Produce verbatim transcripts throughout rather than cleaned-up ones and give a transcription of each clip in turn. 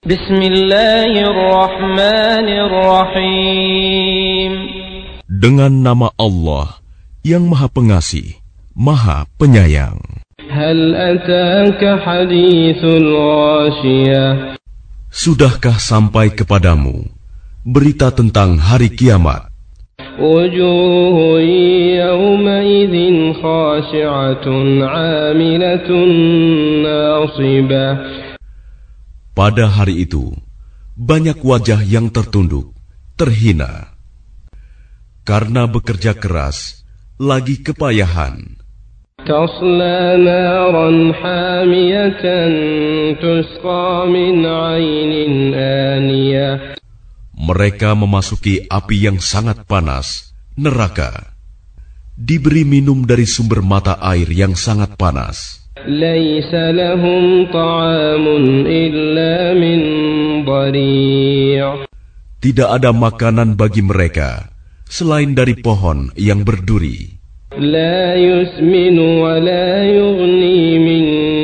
Bismillahirrahmanirrahim. Dengan nama Allah yang Maha Pengasih, Maha Penyayang. Hal ataka hadithul ghashiyah. Sudahkah sampai kepadamu berita tentang hari kiamat? Wujuhun yawmaidhin khashi'atun 'amilatun nasibah. Pada hari itu banyak wajah yang tertunduk, terhina karena bekerja keras, lagi kepayahan. Tasla naran hamiyatan tusqa min 'ainin aniyah. Mereka memasuki api yang sangat panas, neraka, diberi minum dari sumber mata air yang sangat panas. Laisa lahum ta'amun illa min dhari'. Tidak ada makanan bagi mereka selain dari pohon yang berduri. La yusminu wa la yughni min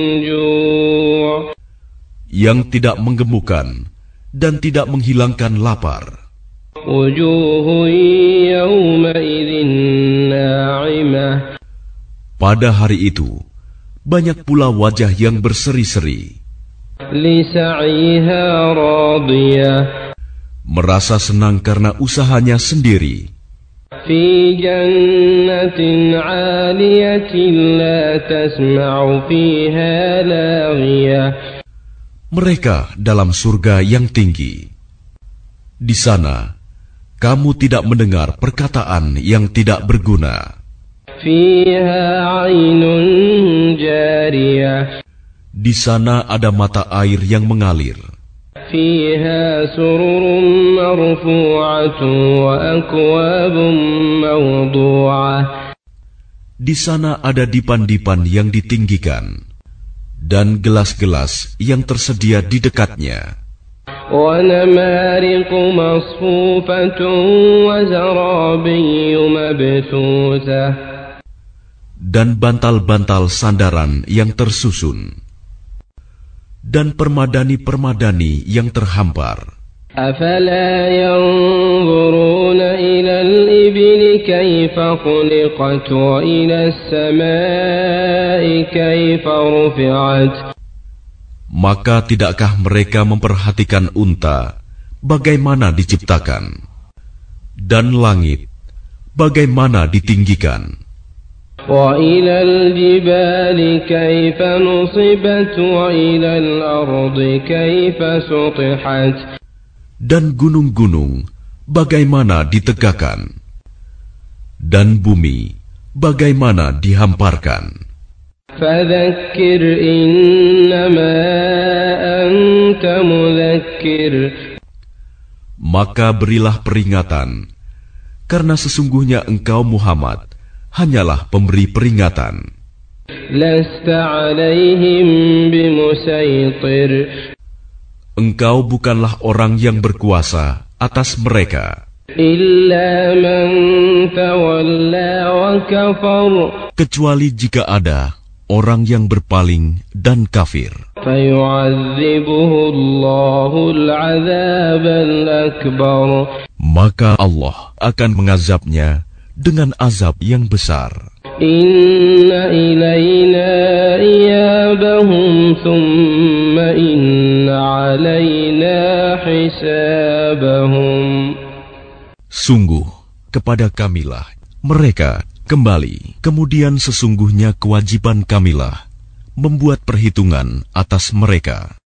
ju'. Yang tidak menggemukkan dan tidak menghilangkan lapar. Wujuhun yawmaidhin na'imah. Pada hari itu banyak pula wajah yang berseri-seri, Li sa'iha radiyah. merasa senang karena usahanya sendiri. Fi jannatin 'aliyatin la tasma'u fiha laghiyah. Mereka dalam surga yang tinggi. Di sana kamu tidak mendengar perkataan yang tidak berguna. Fiha 'ainun jariyah. Di sana ada mata air yang mengalir. Fiha sururun marfu'atun wa akwabun mawdu'ah. Di sana ada dipan-dipan yang ditinggikan dan gelas-gelas yang tersedia di dekatnya. Wa namariqu masfufatun wa zarabiyyu mabthusah. Dan bantal-bantal sandaran yang tersusun, dan permadani-permadani yang terhampar. Afala yanzuruna ila al-ibli kayfa khuliqat wa ila as-samai kayfa rufi'at. Maka tidakkah mereka memperhatikan unta bagaimana diciptakan, dan langit bagaimana ditinggikan? Wa ilal jibali kaifa nusibat wa ilal ardi kaifa sutihat. Dan gunung-gunung bagaimana ditegakkan, dan bumi bagaimana dihamparkan. Fadzakkir innama anta mudzakkir. Maka berilah peringatan, karena sesungguhnya engkau Muhammad hanyalah pemberi peringatan. Lasta alaihim bimusaytir. Engkau bukanlah orang yang berkuasa atas mereka, Illa man tawalla wa kafar. kecuali jika ada orang yang berpaling dan kafir. Fayu'adzibuhu Allahul 'adzabal akbar. Maka Allah akan mengazabnya dengan azab yang besar. Inna ilayna iyabahum thumma inna alayna hisabahum. Sungguh kepada kamilah mereka kembali, kemudian sesungguhnya kewajiban kamilah membuat perhitungan atas mereka.